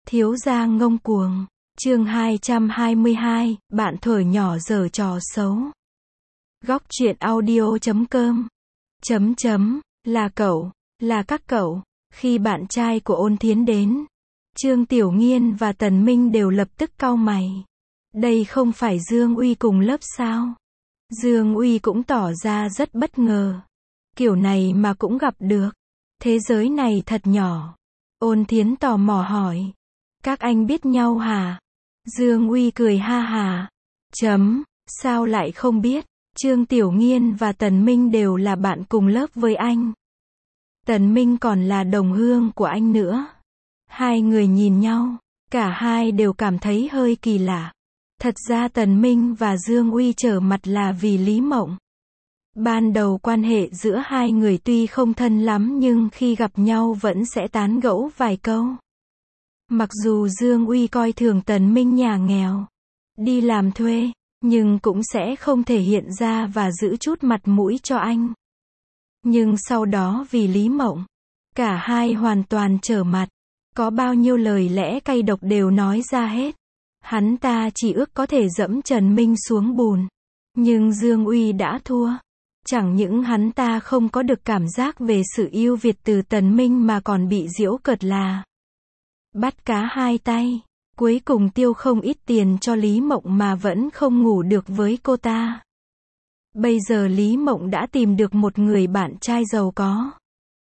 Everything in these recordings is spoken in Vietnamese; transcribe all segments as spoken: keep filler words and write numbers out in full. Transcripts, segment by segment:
Thiếu gia ngông cuồng. Chương hai trăm hai mươi hai, bạn thuở nhỏ giở trò xấu. Góc truyện audio chấm com. Chấm chấm, là cậu, là các cậu. Khi bạn trai của Ôn Thiến đến, Trương Tiểu Nghiên và Tần Minh đều lập tức cau mày. Đây không phải Dương Uy cùng lớp sao? Dương Uy cũng tỏ ra rất bất ngờ. Kiểu này mà cũng gặp được. Thế giới này thật nhỏ. Ôn Thiến tò mò hỏi. Các anh biết nhau hả? Dương Uy cười ha hà. Chấm, sao lại không biết? Trương Tiểu Nghiên và Tần Minh đều là bạn cùng lớp với anh. Tần Minh còn là đồng hương của anh nữa. Hai người nhìn nhau, cả hai đều cảm thấy hơi kỳ lạ. Thật ra Tần Minh và Dương Uy trở mặt là vì Lý Mộng. Ban đầu quan hệ giữa hai người tuy không thân lắm nhưng khi gặp nhau vẫn sẽ tán gẫu vài câu. Mặc dù Dương Uy coi thường Tần Minh nhà nghèo, đi làm thuê, nhưng cũng sẽ không thể hiện ra và giữ chút mặt mũi cho anh. Nhưng sau đó vì Lý Mộng, cả hai hoàn toàn trở mặt. Có bao nhiêu lời lẽ cay độc đều nói ra hết. Hắn ta chỉ ước có thể dẫm Trần Minh xuống bùn. Nhưng Dương Uy đã thua. Chẳng những hắn ta không có được cảm giác về sự yêu Việt từ Tần Minh mà còn bị giễu cợt là bắt cá hai tay. Cuối cùng tiêu không ít tiền cho Lý Mộng mà vẫn không ngủ được với cô ta. Bây giờ Lý Mộng đã tìm được một người bạn trai giàu có.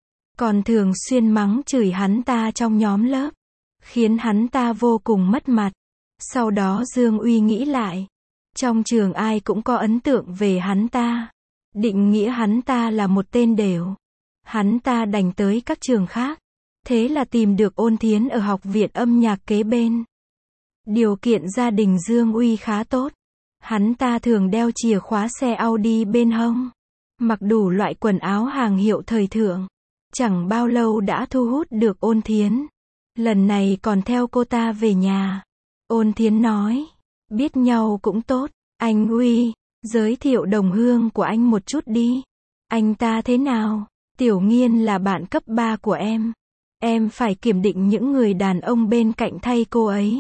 Còn thường xuyên mắng chửi hắn ta trong nhóm lớp. Khiến hắn ta vô cùng mất mặt. Sau đó Dương Uy nghĩ lại. Trong trường ai cũng có ấn tượng về hắn ta. Định nghĩa hắn ta là một tên đểu. Hắn ta đành tới các trường khác. Thế là tìm được Ôn Thiến ở học viện âm nhạc kế bên. Điều kiện gia đình Dương Uy khá tốt. Hắn ta thường đeo chìa khóa xe Audi bên hông. Mặc đủ loại quần áo hàng hiệu thời thượng. Chẳng bao lâu đã thu hút được Ôn Thiến. Lần này còn theo cô ta về nhà. Ôn Thiến nói. Biết nhau cũng tốt. Anh Uy, giới thiệu đồng hương của anh một chút đi. Anh ta thế nào? Tiểu Nghiên là bạn cấp ba của em. Em phải kiểm định những người đàn ông bên cạnh thay cô ấy.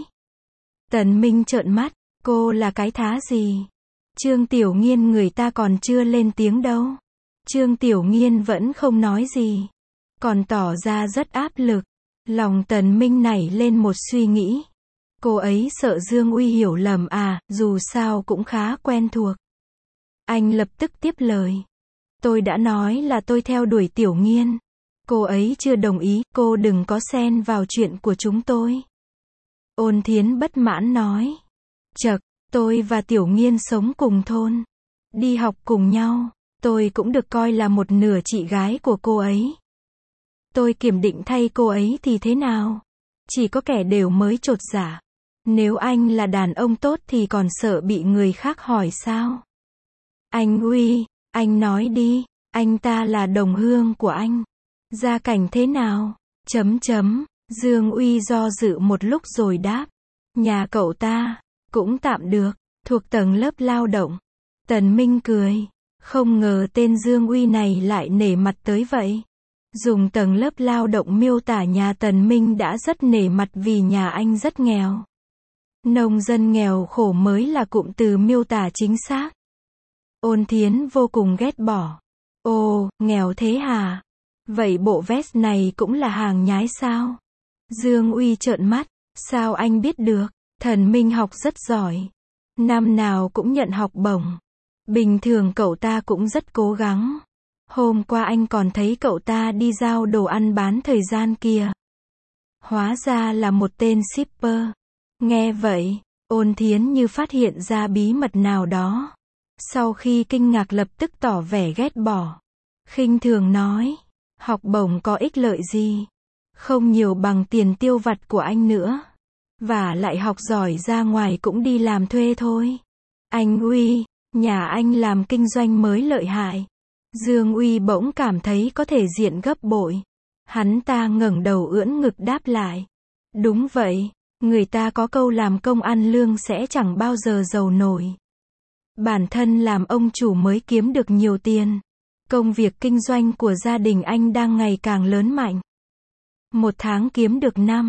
Tần Minh trợn mắt. Cô là cái thá gì? Trương Tiểu Nghiên người ta còn chưa lên tiếng đâu. Trương Tiểu Nghiên vẫn không nói gì. Còn tỏ ra rất áp lực. Lòng Tần Minh nảy lên một suy nghĩ. Cô ấy sợ Dương Uy hiểu lầm à, dù sao cũng khá quen thuộc. Anh lập tức tiếp lời. Tôi đã nói là tôi theo đuổi Tiểu Nghiên. Cô ấy chưa đồng ý, cô đừng có xen vào chuyện của chúng tôi. Ôn Thiến bất mãn nói. Chậc, tôi và Tiểu Nghiên sống cùng thôn. Đi học cùng nhau. Tôi cũng được coi là một nửa chị gái của cô ấy. Tôi kiểm định thay cô ấy thì thế nào? Chỉ có kẻ đều mới chột dạ. Nếu anh là đàn ông tốt thì còn sợ bị người khác hỏi sao? Anh Uy, anh nói đi, anh ta là đồng hương của anh. Gia cảnh thế nào? Chấm chấm, Dương Uy do dự một lúc rồi đáp. Nhà cậu ta, cũng tạm được, thuộc tầng lớp lao động. Tần Minh cười, không ngờ tên Dương Uy này lại nể mặt tới vậy. Dùng tầng lớp lao động miêu tả nhà Tần Minh đã rất nể mặt vì nhà anh rất nghèo. Nông dân nghèo khổ mới là cụm từ miêu tả chính xác. Ôn Thiến vô cùng ghét bỏ. Ồ, nghèo thế hả? Vậy bộ vest này cũng là hàng nhái sao? Dương Uy trợn mắt. Sao anh biết được? Tần Minh học rất giỏi. Năm nào cũng nhận học bổng. Bình thường cậu ta cũng rất cố gắng. Hôm qua anh còn thấy cậu ta đi giao đồ ăn bán thời gian kia. Hóa ra là một tên shipper. Nghe vậy, Ôn Thiến như phát hiện ra bí mật nào đó. Sau khi kinh ngạc lập tức tỏ vẻ ghét bỏ. Khinh thường nói, học bổng có ích lợi gì? Không nhiều bằng tiền tiêu vặt của anh nữa. Và lại học giỏi ra ngoài cũng đi làm thuê thôi. Anh Uy, nhà anh làm kinh doanh mới lợi hại. Dương Uy bỗng cảm thấy có thể diện gấp bội. Hắn ta ngẩng đầu ưỡn ngực đáp lại. Đúng vậy, người ta có câu làm công ăn lương sẽ chẳng bao giờ giàu nổi. Bản thân làm ông chủ mới kiếm được nhiều tiền. Công việc kinh doanh của gia đình anh đang ngày càng lớn mạnh. Một tháng kiếm được năm,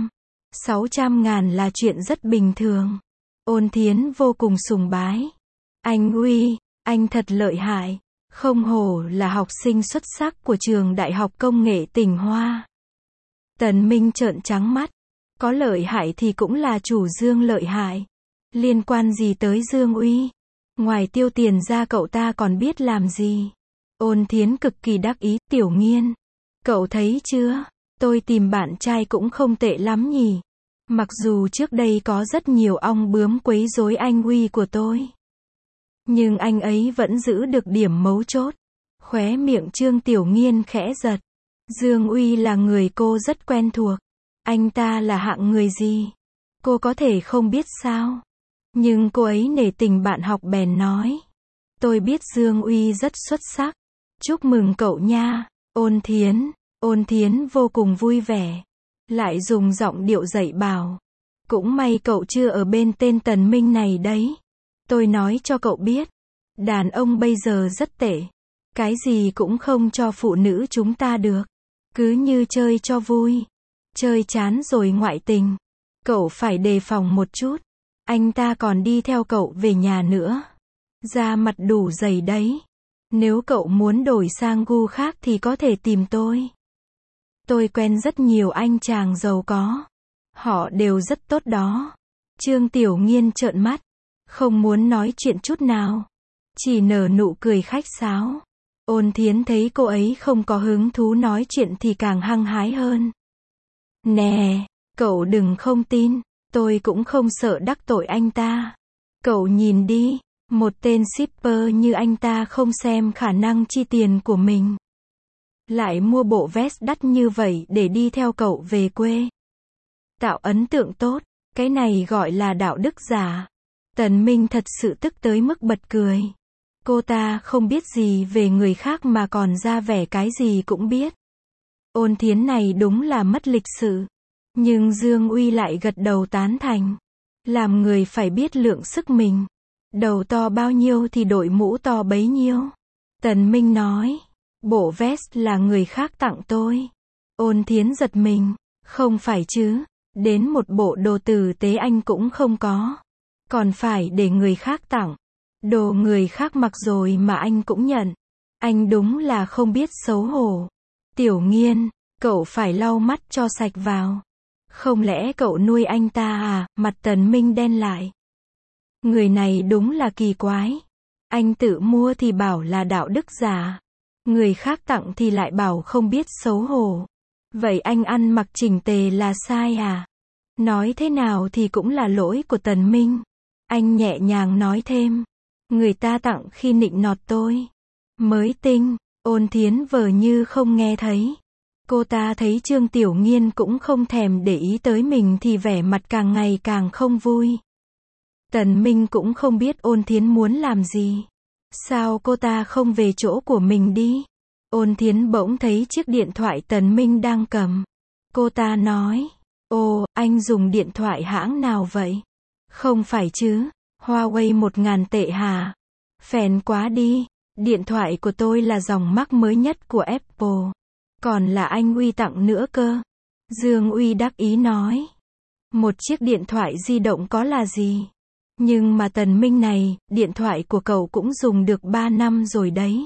sáu trăm ngàn là chuyện rất bình thường. Ôn Thiến vô cùng sùng bái. Anh Uy, anh thật lợi hại. Không hổ là học sinh xuất sắc của trường Đại học Công nghệ tỉnh Hoa. Tần Minh trợn trắng mắt. Có lợi hại thì cũng là chủ Dương lợi hại. Liên quan gì tới Dương Uy? Ngoài tiêu tiền ra cậu ta còn biết làm gì? Ôn Thiến cực kỳ đắc ý. Tiểu Nghiên, cậu thấy chưa? Tôi tìm bạn trai cũng không tệ lắm nhỉ. Mặc dù trước đây có rất nhiều ong bướm quấy rối anh Uy của tôi. Nhưng anh ấy vẫn giữ được điểm mấu chốt. Khóe miệng Trương Tiểu Nghiên khẽ giật. Dương Uy là người cô rất quen thuộc. Anh ta là hạng người gì? Cô có thể không biết sao? Nhưng cô ấy nể tình bạn học bèn nói. Tôi biết Dương Uy rất xuất sắc. Chúc mừng cậu nha. Ôn Thiến. Ôn Thiến vô cùng vui vẻ. Lại dùng giọng điệu dạy bảo. Cũng may cậu chưa ở bên tên Tần Minh này đấy. Tôi nói cho cậu biết. Đàn ông bây giờ rất tệ. Cái gì cũng không cho phụ nữ chúng ta được. Cứ như chơi cho vui. Chơi chán rồi ngoại tình. Cậu phải đề phòng một chút. Anh ta còn đi theo cậu về nhà nữa. Da mặt đủ dày đấy. Nếu cậu muốn đổi sang gu khác thì có thể tìm tôi. Tôi quen rất nhiều anh chàng giàu có. Họ đều rất tốt đó. Trương Tiểu Nghiên trợn mắt. Không muốn nói chuyện chút nào. Chỉ nở nụ cười khách sáo. Ôn Thiến thấy cô ấy không có hứng thú nói chuyện thì càng hăng hái hơn. Nè, cậu đừng không tin. Tôi cũng không sợ đắc tội anh ta. Cậu nhìn đi. Một tên shipper như anh ta không xem khả năng chi tiền của mình. Lại mua bộ vest đắt như vậy để đi theo cậu về quê. Tạo ấn tượng tốt. Cái này gọi là đạo đức giả. Tần Minh thật sự tức tới mức bật cười. Cô ta không biết gì về người khác mà còn ra vẻ cái gì cũng biết. Ôn Thiến này đúng là mất lịch sự. Nhưng Dương Uy lại gật đầu tán thành. Làm người phải biết lượng sức mình. Đầu to bao nhiêu thì đội mũ to bấy nhiêu. Tần Minh nói. Bộ vest là người khác tặng tôi. Ôn Thiến giật mình. Không phải chứ. Đến một bộ đồ tử tế anh cũng không có. Còn phải để người khác tặng. Đồ người khác mặc rồi mà anh cũng nhận. Anh đúng là không biết xấu hổ. Tiểu Nghiên, cậu phải lau mắt cho sạch vào. Không lẽ cậu nuôi anh ta à? Mặt Tần Minh đen lại. Người này đúng là kỳ quái. Anh tự mua thì bảo là đạo đức giả. Người khác tặng thì lại bảo không biết xấu hổ. Vậy anh ăn mặc chỉnh tề là sai à? Nói thế nào thì cũng là lỗi của Tần Minh. Anh nhẹ nhàng nói thêm. Người ta tặng khi nịnh nọt tôi. Mới tinh. Ôn Thiến vờ như không nghe thấy. Cô ta thấy Trương Tiểu Nghiên cũng không thèm để ý tới mình thì vẻ mặt càng ngày càng không vui. Tần Minh cũng không biết Ôn Thiến muốn làm gì. Sao cô ta không về chỗ của mình đi? Ôn Thiến bỗng thấy chiếc điện thoại Tần Minh đang cầm. Cô ta nói. Ồ, anh dùng điện thoại hãng nào vậy? Không phải chứ, Huawei một ngàn tệ hả? Phèn quá đi, điện thoại của tôi là dòng Max mới nhất của Apple. Còn là anh Uy tặng nữa cơ. Dương Uy đắc ý nói. Một chiếc điện thoại di động có là gì? Nhưng mà Tần Minh này, điện thoại của cậu cũng dùng được ba năm rồi đấy.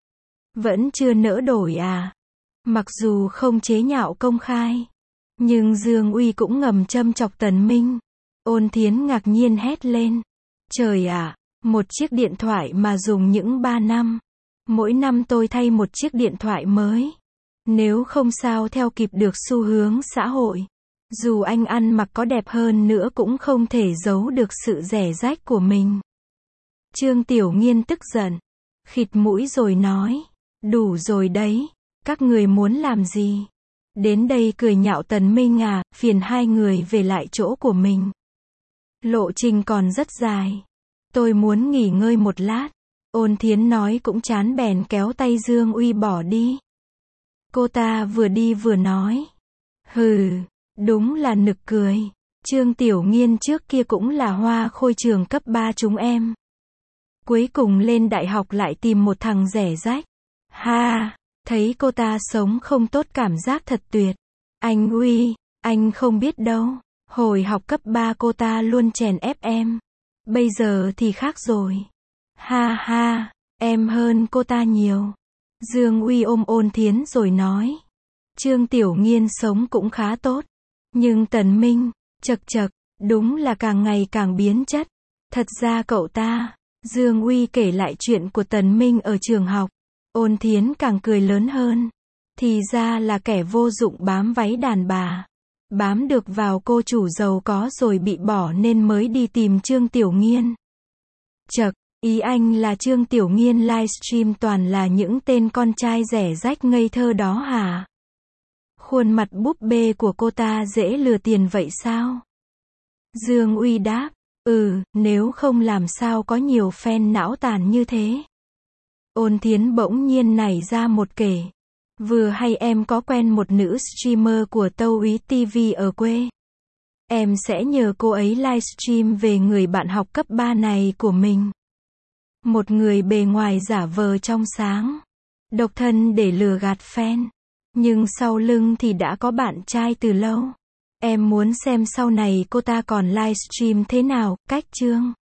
Vẫn chưa nỡ đổi à? Mặc dù không chế nhạo công khai. Nhưng Dương Uy cũng ngầm châm chọc Tần Minh. Ôn Thiến ngạc nhiên hét lên. Trời ạ, một chiếc điện thoại mà dùng những ba năm. Mỗi năm tôi thay một chiếc điện thoại mới. Nếu không sao theo kịp được xu hướng xã hội. Dù anh ăn mặc có đẹp hơn nữa cũng không thể giấu được sự rẻ rách của mình. Trương Tiểu Nghiên tức giận. Khịt mũi rồi nói. Đủ rồi đấy. Các người muốn làm gì? Đến đây cười nhạo Tần Minh à, phiền hai người về lại chỗ của mình. Lộ trình còn rất dài. Tôi muốn nghỉ ngơi một lát. Ôn Thiến nói cũng chán bèn kéo tay Dương Uy bỏ đi. Cô ta vừa đi vừa nói. Hừ, đúng là nực cười. Trương Tiểu Nghiên trước kia cũng là hoa khôi trường cấp ba chúng em. Cuối cùng lên đại học lại tìm một thằng rẻ rách. Ha, thấy cô ta sống không tốt cảm giác thật tuyệt. Anh Uy, anh không biết đâu. Hồi học cấp ba cô ta luôn chèn ép em. Bây giờ thì khác rồi. Ha ha, em hơn cô ta nhiều. Dương Uy ôm Ôn Thiến rồi nói. Trương Tiểu Nghiên sống cũng khá tốt. Nhưng Tần Minh, chật chật, đúng là càng ngày càng biến chất. Thật ra cậu ta, Dương Uy kể lại chuyện của Tần Minh ở trường học. Ôn Thiến càng cười lớn hơn. Thì ra là kẻ vô dụng bám váy đàn bà. Bám được vào cô chủ giàu có rồi bị bỏ nên mới đi tìm Trương Tiểu Nghiên. Chật, ý anh là Trương Tiểu Nghiên livestream toàn là những tên con trai rẻ rách ngây thơ đó hả? Khuôn mặt búp bê của cô ta dễ lừa tiền vậy sao? Dương Uy đáp, ừ, nếu không làm sao có nhiều fan não tàn như thế. Ôn Thiến bỗng nhiên nảy ra một kể. Vừa hay em có quen một nữ streamer của Tâu Úy ti vi ở quê. Em sẽ nhờ cô ấy livestream về người bạn học cấp ba này của mình. Một người bề ngoài giả vờ trong sáng, độc thân để lừa gạt fan. Nhưng sau lưng thì đã có bạn trai từ lâu. Em muốn xem sau này cô ta còn livestream thế nào, cách chương.